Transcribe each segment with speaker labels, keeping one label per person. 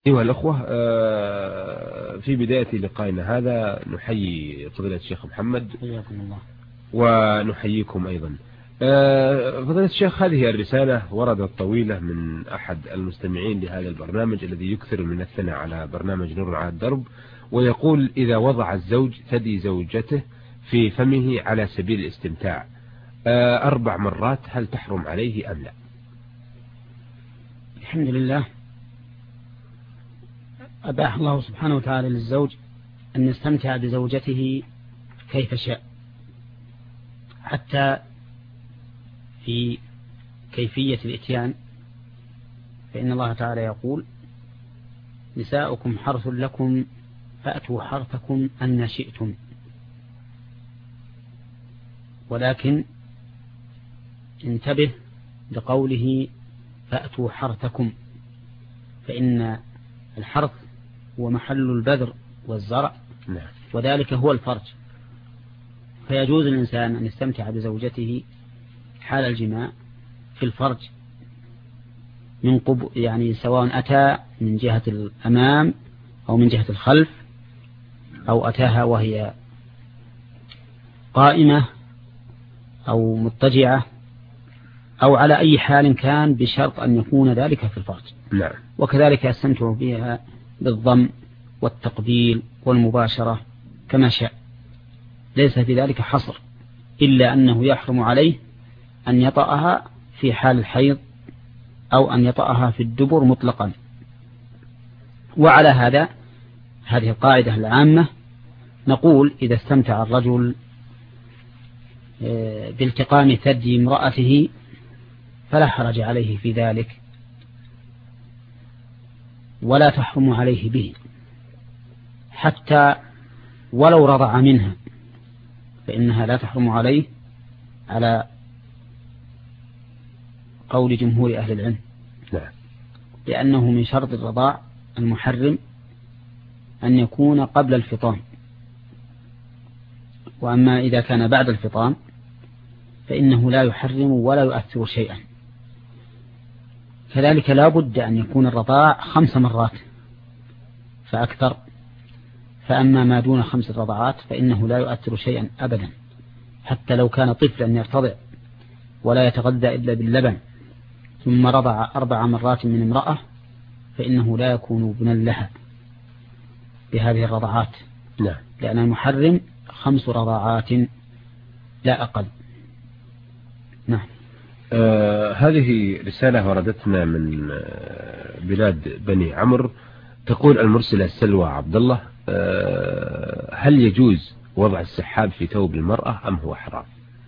Speaker 1: أيها الأخوة، في بداية لقائنا هذا نحيي فضيلة الشيخ محمد
Speaker 2: حياكم الله
Speaker 1: ونحييكم أيضا. فضيلة الشيخ، هذه الرسالة وردت طويلة من أحد المستمعين لهذا البرنامج الذي يكثر من الثناء على برنامج نور على الدرب، ويقول: إذا وضع الزوج ثدي زوجته في فمه على سبيل الاستمتاع 4 مرات، هل تحرم عليه أم لا؟
Speaker 2: الحمد لله، أباح الله سبحانه وتعالى للزوج أن يستمتع بزوجته كيف شاء، حتى في كيفية الإتيان، فإن الله تعالى يقول: نساؤكم حرث لكم فأتوا حرثكم أن شئتم. ولكن انتبه لقوله فأتوا حرثكم، فإن الحرث هو محل البذر والزرع، وذلك هو الفرج، فيجوز للإنسان أن يستمتع بزوجته حال الجماع في الفرج من يعني سواء أتى من جهة الأمام أو من جهة الخلف، أو أتاها وهي قائمة أو مضطجعة، أو على أي حال كان، بشرط أن يكون ذلك في الفرج. وكذلك يستمتع بها بالضم والتقبيل والمباشرة كما شاء، ليس في ذلك حصر، إلا أنه يحرم عليه أن يطأها في حال الحيض أو أن يطأها في الدبر مطلقا. وعلى هذه القاعدة العامة نقول: إذا استمتع الرجل بالتقام ثدي امرأته فلا حرج عليه في ذلك، ولا تحرم عليه به، حتى ولو رضع منها فإنها لا تحرم عليه، على قول جمهور أهل العلم، لأنه من شرط الرضاع المحرم أن يكون قبل الفطام، وأما إذا كان بعد الفطام فإنه لا يحرم ولا يؤثر شيئا. كذلك لا بد أن يكون الرضاع 5 مرات فأكثر، فأما ما دون 5 رضعات فإنه لا يؤثر شيئا أبدا، حتى لو كان طفلا يرتضع ولا يتغذى إلا باللبن ثم رضع 4 مرات من امرأة، فإنه لا يكون ابنا لها بهذه الرضعات، لأن المحرم 5 رضعات لا أقل. نعم.
Speaker 1: هذه رسالة وردتنا من بلاد بني عمرو، تقول المرسلة سلوى عبد الله: هل يجوز وضع السحاب في ثوب المرأة أم هو حرام؟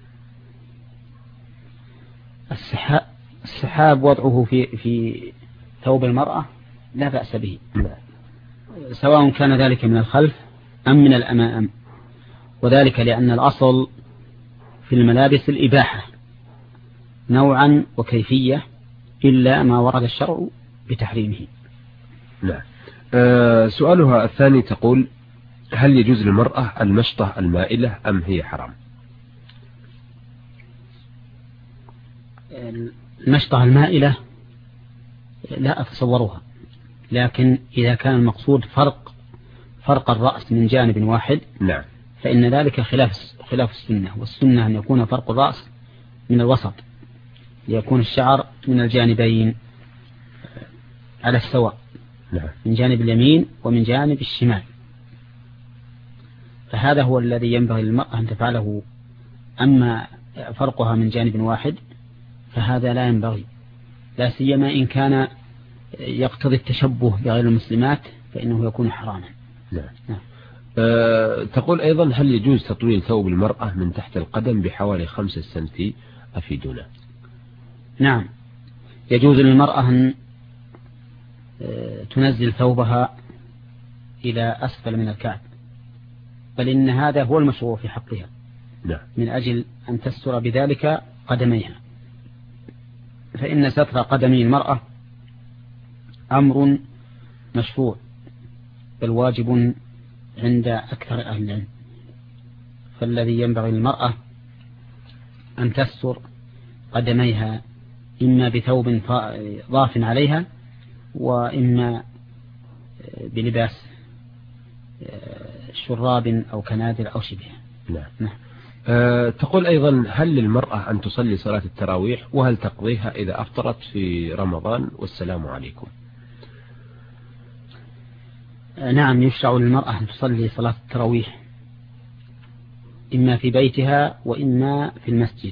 Speaker 2: السحاب وضعه في ثوب المرأة لا بأس به، سواء كان ذلك من الخلف أم من الأمام، وذلك لأن الأصل في الملابس الإباحة نوعا وكيفية، إلا ما ورد الشرع بتحريمه.
Speaker 1: لا. سؤالها الثاني تقول: هل يجوز للمرأة المشطة المائلة أم هي حرام؟
Speaker 2: المشطة المائلة لا أتصورها، لكن إذا كان المقصود فرق الرأس من جانب واحد،
Speaker 1: نعم،
Speaker 2: فإن ذلك خلاف السنة، والسنة أن يكون فرق الرأس من الوسط، ليكون الشعر من الجانبين على السواء،
Speaker 1: نعم،
Speaker 2: من جانب اليمين ومن جانب الشمال، فهذا هو الذي ينبغي للمرأة أن تفعله. أما فرقها من جانب واحد فهذا لا ينبغي، لا سيما إن كان يقتضي التشبه بغير المسلمات، فإنه يكون حراما.
Speaker 1: نعم. تقول أيضا: هل يجوز تطويل ثوب المرأة من تحت القدم بحوالي 5 سنتي؟ أفيدونا.
Speaker 2: نعم، يجوز للمرأة أن تنزل ثوبها إلى أسفل من الكعب، بل إن هذا هو المشروع في حقها، من أجل أن تستر بذلك قدميها، فإن ستر قدمي المرأة أمر مشروع، بل واجب عند أكثر أهل العلم، فالذي ينبغي للمرأة أن تستر قدميها إما بثوب ضاف عليها، وإما بلباس شراب أو كنادر أو شبه.
Speaker 1: نعم. تقول أيضا: هل للمرأة أن تصلي صلاة التراويح، وهل تقضيها إذا أفطرت في رمضان؟ والسلام عليكم.
Speaker 2: نعم، يشرع للمرأة أن تصلي صلاة التراويح إما في بيتها وإما في المسجد،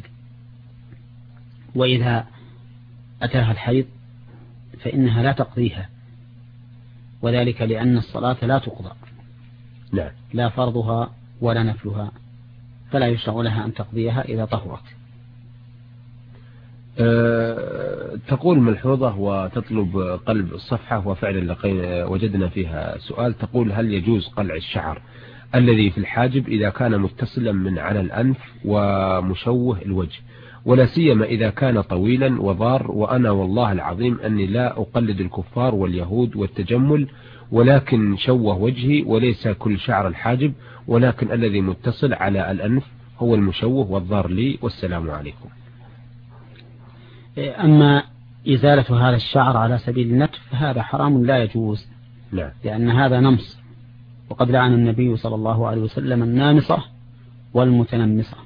Speaker 2: وإذا أتاها الحيض فإنها لا تقضيها، وذلك لأن الصلاة لا تقضى، لا فرضها ولا نفلها، فلا يشرع لها أن تقضيها إذا طهرت.
Speaker 1: تقول ملحوظة وتطلب قلب الصفحة، وفعلا وجدنا فيها سؤال. تقول: هل يجوز قلع الشعر الذي في الحاجب إذا كان متصلا من على الأنف ومشوه الوجه، ولا سيما إذا كان طويلا وضار؟ وأنا والله العظيم أني لا أقلد الكفار واليهود والتجمل، ولكن شوه وجهي، وليس كل شعر الحاجب، ولكن الذي متصل على الأنف هو المشوه والضار لي، والسلام عليكم.
Speaker 2: أما إزالة هذا الشعر على سبيل النتف فهذا حرام لا يجوز، لأن هذا نمص، وقد لعن النبي صلى الله عليه وسلم النامصة والمتنمصة.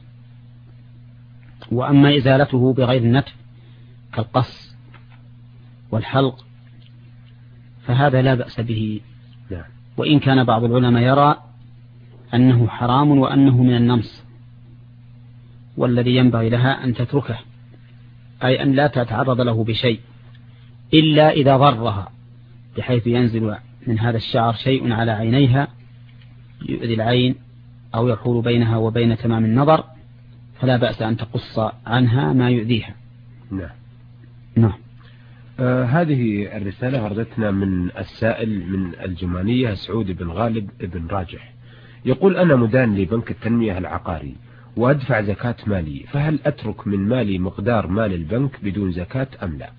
Speaker 2: وأما إزالته بغير النتف كالقص والحلق فهذا لا بأس به، وإن كان بعض العلماء يرى أنه حرام وأنه من النمص، والذي ينبغي لها أن تتركه، أي أن لا تتعرض له بشيء إلا إذا ضرها، بحيث ينزل من هذا الشعر شيء على عينيها يؤذي العين أو يحول بينها وبين تمام النظر، فلا بأس أن تقص عنها ما يؤذيها.
Speaker 1: نعم. هذه الرسالة وردتنا من السائل من الجمانية سعود بن غالب بن راجح، يقول: أنا مدان لبنك التنمية العقاري وأدفع زكاة مالي، فهل أترك من مالي مقدار مال البنك بدون زكاة أم لا؟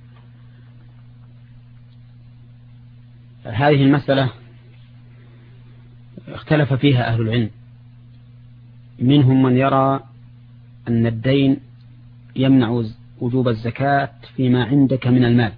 Speaker 2: هذه المسألة اختلف فيها أهل العلم، منهم من يرى أن الدين يمنع وجوب الزكاة فيما عندك من المال،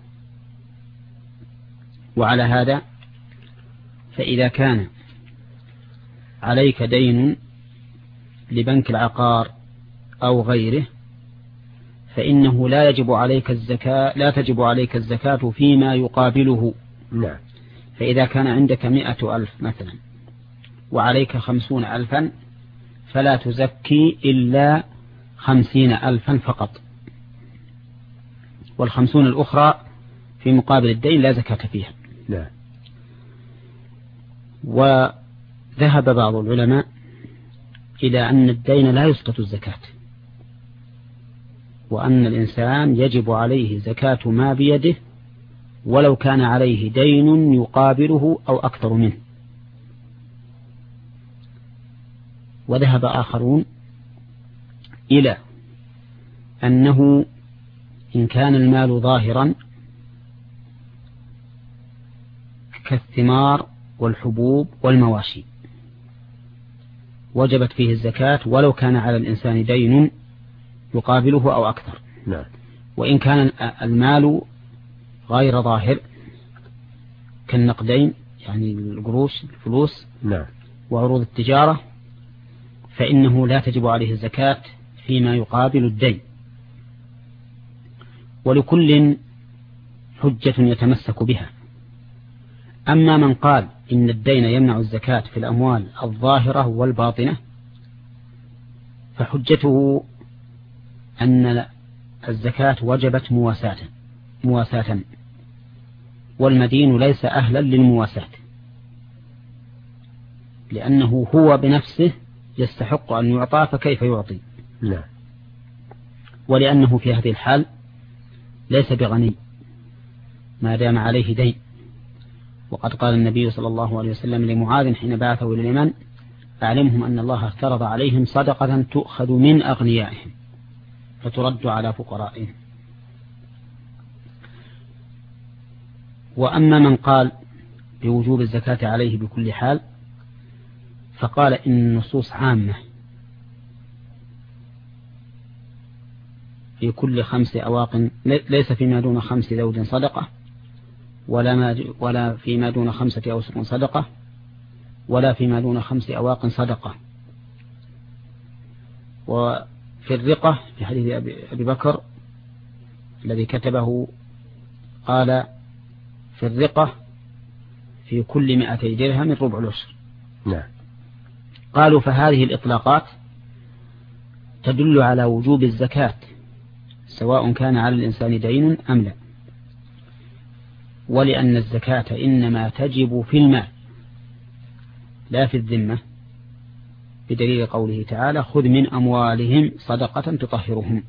Speaker 2: وعلى هذا فإذا كان عليك دين لبنك العقار أو غيره فإنه لا تجب عليك الزكاة فيما يقابله. فإذا كان عندك 100,000 مثلا وعليك 50,000 فلا تزكي إلا 50,000 فقط، 50 الأخرى في مقابل الدين لا زكاة فيها. وذهب بعض العلماء إلى أن الدين لا يسقط الزكاة، وأن الإنسان يجب عليه زكاة ما بيده ولو كان عليه دين يقابله أو أكثر منه. وذهب آخرون إلى أنه إن كان المال ظاهرا كالثمار والحبوب والمواشي وجبت فيه الزكاة ولو كان على الإنسان دين يقابله أو أكثر. وإن كان المال غير ظاهر كالنقدين، يعني القروش الفلوس وعروض التجارة، فإنه لا تجب عليه الزكاة فيما يقابل الدين. ولكل حجة يتمسك بها. أما من قال إن الدين يمنع الزكاة في الأموال الظاهرة والباطنة فحجته أن الزكاة وجبت مواساة، والمدين ليس أهلا للمواساة، لأنه هو بنفسه يستحق أن يعطى فكيف يعطي؟ ولأنه في هذه الحال ليس بغني ما دام عليه دين. وقد قال النبي صلى الله عليه وسلم لمعاذ حين بعثه إلى اليمن: أعلمهم أن الله افترض عليهم صدقة تؤخذ من أغنيائهم فترد على فقرائهم. وأما من قال بوجوب الزكاة عليه بكل حال فقال إن النصوص عامة في كل 5 أواق، ليس فيما دون 5 ذود صدقة، ولا فيما دون 5 أوسق صدقة، ولا فيما دون 5 أواق صدقة. وفي الرقة في حديث أبي بكر الذي كتبه قال في الرقة في كل 200 درهم ربع العشر.
Speaker 1: نعم.
Speaker 2: قالوا فهذه الإطلاقات تدل على وجوب الزكاة سواء كان على الإنسان دين أم لا، ولأن الزكاة إنما تجب في المال لا في الذمة، بدليل قوله تعالى خذ من أموالهم صدقة تطهرهم،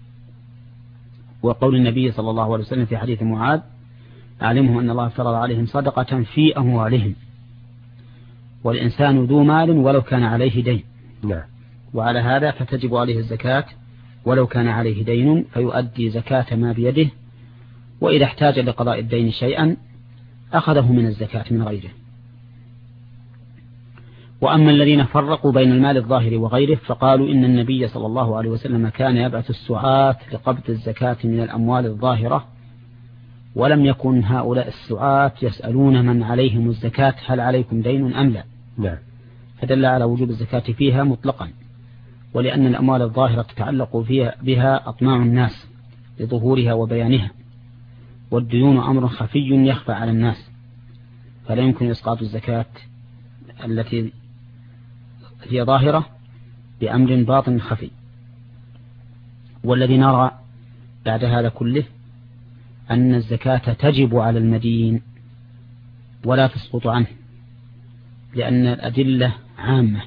Speaker 2: وقول النبي صلى الله عليه وسلم في حديث معاذ أعلمهم أن الله فرض عليهم صدقة في أموالهم، والإنسان ذو مال ولو كان عليه دين.
Speaker 1: نعم.
Speaker 2: وعلى هذا فتجب عليه الزكاة ولو كان عليه دين، فيؤدي زكاة ما بيده، وإذا احتاج لقضاء الدين شيئا أخذه من الزكاة من غيره. وأما الذين فرقوا بين المال الظاهر وغيره فقالوا إن النبي صلى الله عليه وسلم كان يبعث السعاة لقبض الزكاة من الأموال الظاهرة، ولم يكن هؤلاء السعاة يسألون من عليهم الزكاة هل عليكم دين أم لا.
Speaker 1: نعم.
Speaker 2: فدل على وجوب الزكاة فيها مطلقا، ولأن الأموال الظاهرة تتعلق بها أطماع الناس لظهورها وبيانها، والديون أمر خفي يخفى على الناس، فلا يمكن إسقاط الزكاة التي هي ظاهرة بأمر باطن خفي. والذي نرى بعد هذا كله أن الزكاة تجب على المدين ولا تسقط عنه، لأن الأدلة عامة،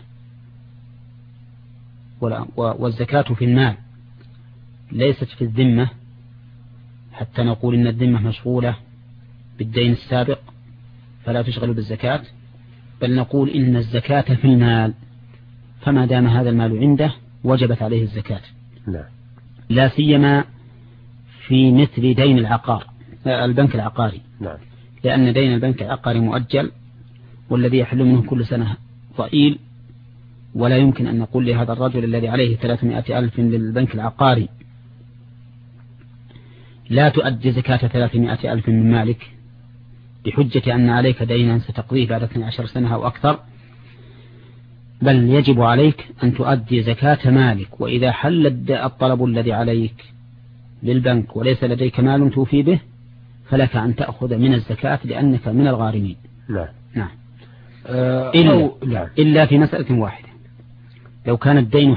Speaker 2: والزكاة في المال ليست في الذمة حتى نقول إن الذمة مشغولة بالدين السابق فلا تشغل بالزكاة، بل نقول إن الزكاة في المال، فما دام هذا المال عنده وجبت عليه الزكاة. لا سيما في مثل دين البنك العقاري.
Speaker 1: نعم.
Speaker 2: لأن دين البنك العقاري مؤجل، والذي يحل منه كل سنة ضئيل، ولا يمكن أن نقول لهذا الرجل الذي عليه 300 ألف للبنك العقاري لا تؤدي زكاة 300 ألف من مالك بحجة أن عليك دينا ستقضيه بعد 12 سنة أو أكثر، بل يجب عليك أن تؤدي زكاة مالك. وإذا حل الطلب الذي عليك للبنك وليس لديك مال توفي به فلك أن تأخذ من الزكاة لأنك من الغارمين.
Speaker 1: نعم.
Speaker 2: إلا في مسألة واحدة، لو كان الدين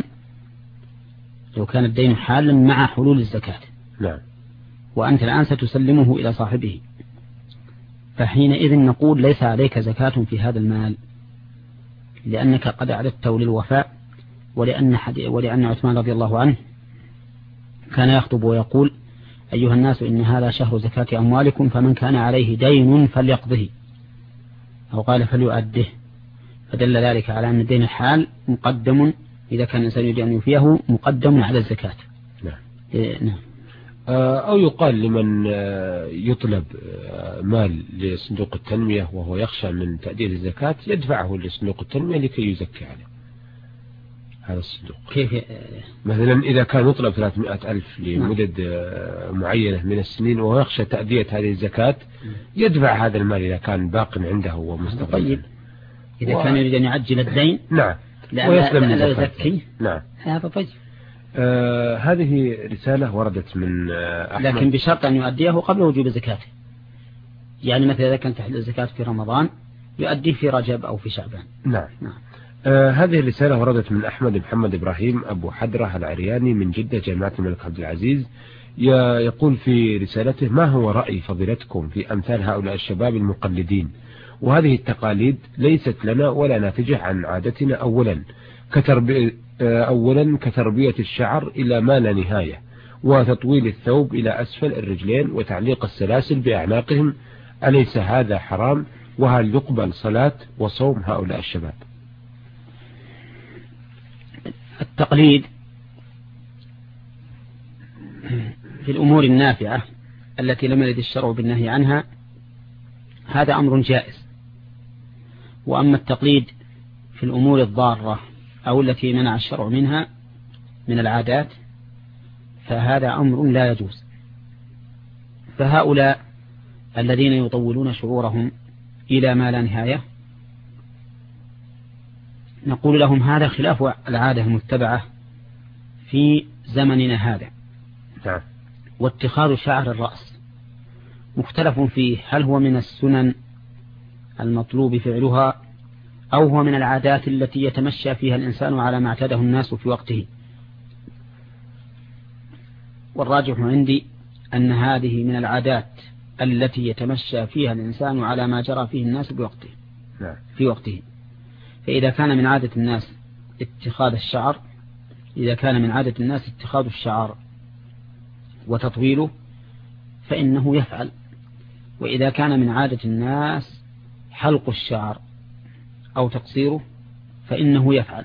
Speaker 2: حالا مع حلول الزكاة.
Speaker 1: نعم.
Speaker 2: وأنت الآن ستسلمه إلى صاحبه، فحينئذ نقول ليس عليك زكاة في هذا المال، لأنك قد أعددته للوفاء، ولأن عثمان رضي الله عنه كان يخطب ويقول أيها الناس إن هذا شهر زكاة أموالكم، فمن كان عليه دين فليقضه، أو قال فليؤده، فدل ذلك على أن الدين الحال مقدم إذا كان الإنسان يريد أن يوفيه مقدم على الزكاة.
Speaker 1: نعم. أو يقال لمن يطلب مال لصندوق التنمية وهو يخشى من تأدية الزكاة يدفعه لصندوق التنمية لكي يزكي عليه هذا الصندوق.
Speaker 2: كيف؟
Speaker 1: مثلا إذا كان يطلب 300 ألف لمدد معينة من السنين وهو يخشى تأدية هذه الزكاة يدفع هذا المال إذا كان باق عنده ومستقبل.
Speaker 2: طيب إذا كان يريد أن يعجل الدين
Speaker 1: نعم
Speaker 2: ويسلم من الزكاة.
Speaker 1: نعم.
Speaker 2: هذا طيب.
Speaker 1: هذه رسالة وردت من أحمد،
Speaker 2: لكن بشرط أن يؤديه قبل وجوب زكاته. يعني مثلا إذا كانت تحل الزكاة في رمضان يؤديه في رجب أو في شعبان.
Speaker 1: نعم. هذه الرسالة وردت من أحمد محمد إبراهيم أبو حدرة العرياني من جدة جامعة الملك عبد العزيز. يقول في رسالته: ما هو رأي فضيلتكم في أمثال هؤلاء الشباب المقلدين؟ وهذه التقاليد ليست لنا ولا ناتجة عن عادتنا. أولا كتربية الشعر إلى ما لا نهاية، وتطويل الثوب إلى أسفل الرجلين، وتعليق السلاسل بأعناقهم. أليس هذا حرام؟ وهل يقبل صلاة وصوم هؤلاء الشباب؟
Speaker 2: التقليد في الأمور النافعة التي لم يرد الشرع بالنهي عنها هذا أمر جائز، وأما التقليد في الأمور الضارة أو التي منع الشرع منها من العادات فهذا أمر لا يجوز. فهؤلاء الذين يطولون شعورهم إلى ما لا نهاية، نقول لهم هذا خلاف العادة المتبعة في زمننا هذا. واتخاذ شعر الرأس مختلف فيه، هل هو من السنن المطلوب فعلها أو هو من العادات التي يتمشى فيها الإنسان على ما اعتاده الناس في وقته. والراجح عندي أن هذه من العادات التي يتمشى فيها الإنسان على ما جرى فيه الناس في وقته. فإذا كان من عادة الناس اتخاذ الشعر، إذا كان من عادة الناس اتخاذ الشعر وتطويله فإنه يفعل، وإذا كان من عادة الناس حلق الشعر أو تقصيره فإنه يفعل.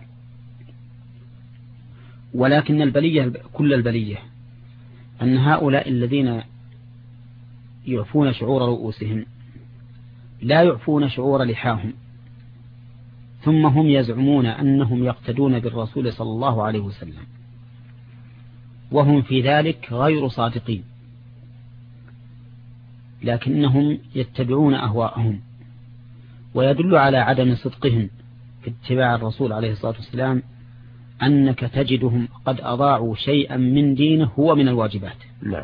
Speaker 2: ولكن البلية كل البلية أن هؤلاء الذين يعفون شعور رؤوسهم لا يعفون شعور لحاهم، ثم هم يزعمون أنهم يقتدون بالرسول صلى الله عليه وسلم، وهم في ذلك غير صادقين، لكنهم يتبعون أهواءهم. ويدل على عدم صدقهم في اتباع الرسول عليه الصلاة والسلام أنك تجدهم قد أضاعوا شيئا من دينه هو من الواجبات.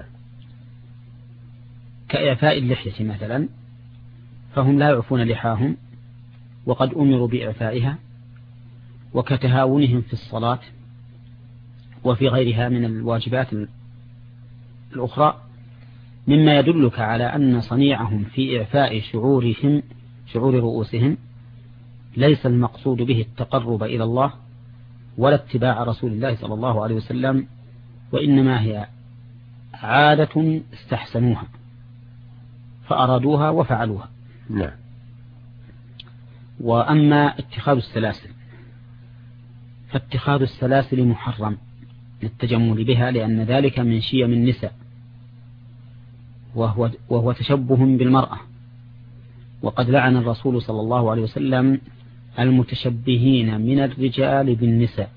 Speaker 2: كإعفاء اللحية مثلا، فهم لا يعفون لحاهم وقد أمروا بإعفائها، وكتهاونهم في الصلاة وفي غيرها من الواجبات الأخرى، مما يدلك على أن صنيعهم في إعفاء شعور رؤوسهم ليس المقصود به التقرب إلى الله ولا اتباع رسول الله صلى الله عليه وسلم، وإنما هي عادة استحسنوها فأرادوها وفعلوها. وأما اتخاذ السلاسل، فاتخاذ السلاسل محرم للتجمل بها، لأن ذلك من شيم النساء، وهو تشبه بالمرأة. وقد لعن الرسول صلى الله عليه وسلم المتشبهين من الرجال بالنساء.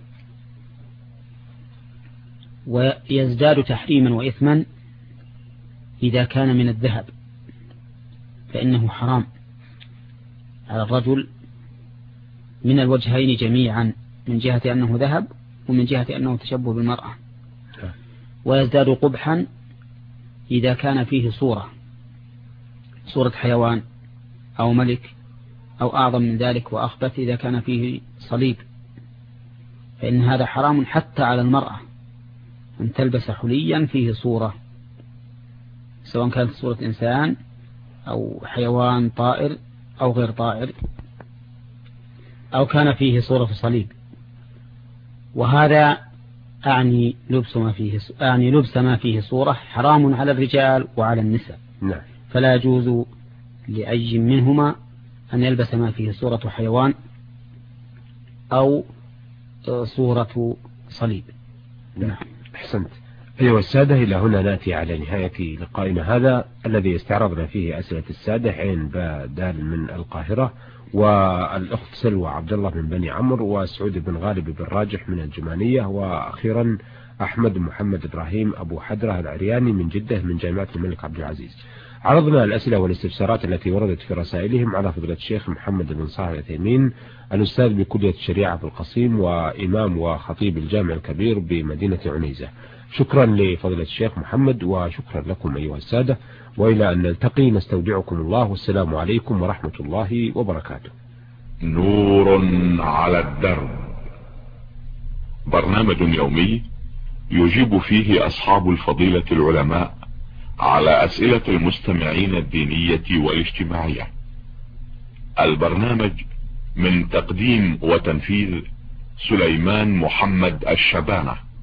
Speaker 2: ويزداد تحريما وإثما إذا كان من الذهب، فإنه حرام على الرجل من الوجهين جميعا، من جهة أنه ذهب ومن جهة أنه تشبه بالمرأة. ويزداد قبحا إذا كان فيه صورة حيوان أو ملك، أو أعظم من ذلك وأخبث إذا كان فيه صليب، فإن هذا حرام حتى على المرأة أن تلبس حليا فيه صورة، سواء كانت صورة إنسان أو حيوان طائر أو غير طائر، أو كان فيه صورة صليب. وهذا أعني لبس ما فيه صورة حرام على الرجال وعلى النساء. فلا يجوز لأي منهما أن يلبس ما فيه صورة حيوان أو صورة صليب.
Speaker 1: أحسنت. أيها السادة، إلى هنا نأتي على نهاية لقائنا هذا الذي استعرضنا فيه أسئلة السادة عين دال من القاهرة، والأخت سلوى عبد الله من بني عمرو، وسعود بن غالب بن راجح من الجمانية، وأخيرا أحمد محمد إبراهيم أبو حدرة العرياني من جدة من جامعة الملك عبد العزيز. عرضنا الأسئلة والاستفسارات التي وردت في رسائلهم على فضيلة الشيخ محمد بن صالح العثيمين، الأستاذ بكلية الشريعة في القصيم وإمام وخطيب الجامع الكبير بمدينة عنيزة. شكرا لفضيلة الشيخ محمد، وشكرا لكم أيها السادة، وإلى أن نلتقي نستودعكم الله، والسلام عليكم ورحمة الله وبركاته.
Speaker 3: نور على الدرب، برنامج يومي يجيب فيه أصحاب الفضيلة العلماء على أسئلة المستمعين الدينية والاجتماعية. البرنامج من تقديم وتنفيذ سليمان محمد الشبانة.